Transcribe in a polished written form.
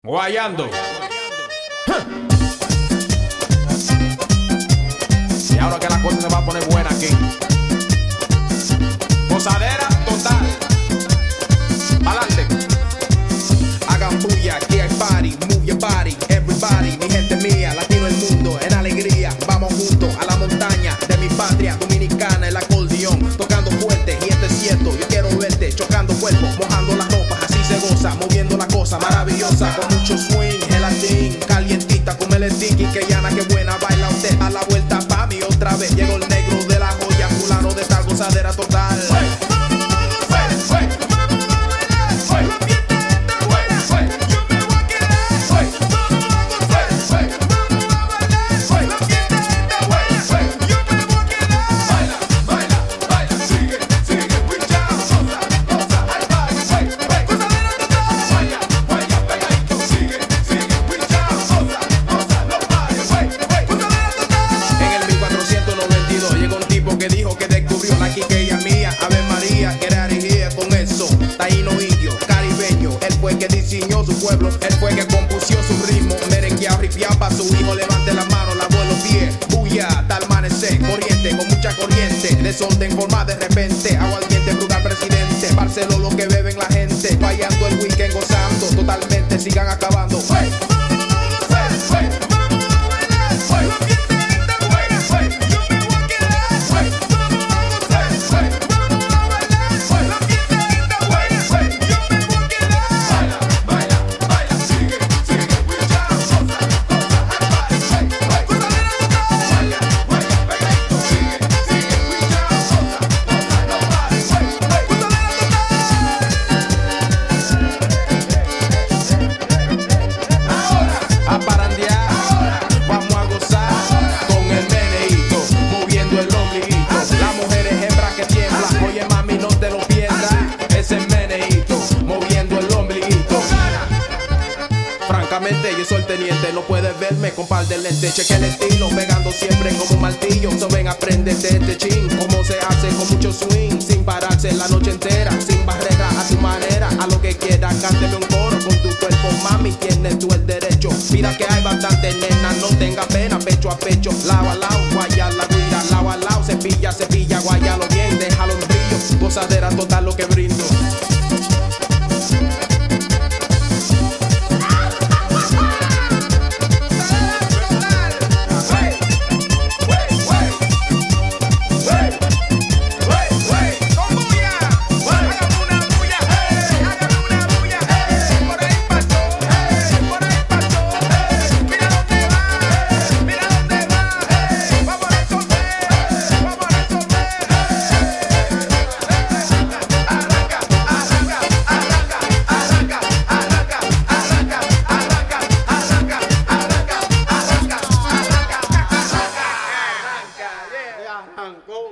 Guayando. Y ahora que la cosa se va a poner buena aquí. Gozadera total. Adelante. Hagan bulla, aquí hay party. Move your body, everybody. Mi gente mía, latino el mundo, en alegría. Vamos juntos a la montaña de mi patria dominicana, el acordeón, tocando fuerte, y esto es cierto. Yo quiero verte chocando cuerpos, mojando las ropas, así se goza, moviendo la cosa maravillosa, con mucho swing, gelatín, calientita, como el sticky, que llana, que buena, baila usted. A la vuelta pa' mí otra vez, llegó el negro de la joya, fulano de esta gozadera total. Que dijo que descubrió la quiqueya mía, Ave María, que era dirigida con eso. Taíno indio, caribeño, él fue que diseñó su pueblo, él fue que compuso su ritmo, merengueado, ripiado pa' su hijo, levante la mano, la los pies, bulla, tal amanecer, corriente, con mucha corriente, desorden forma de repente, aguardiente, frugal presidente, Barceló lo que beben la gente, fallando el weekend, gozando, totalmente, sigan acabando. Yo soy el teniente, no puedes verme con par de lentes. Cheque el estilo, pegando siempre como un martillo. So ven, aprendete este chin, como se hace con mucho swing, sin pararse la noche entera, sin barrera, a tu manera, a lo que quieras. Cánteme un coro con tu cuerpo, mami, tienes tú el derecho. Mira que hay bastante nena, no tenga pena, pecho a pecho, lado a lado, guaya la guira, lado a lado, cepilla, cepilla, guayalo bien, déjalo en brillo, gozadera total lo que brindo. Arrancó.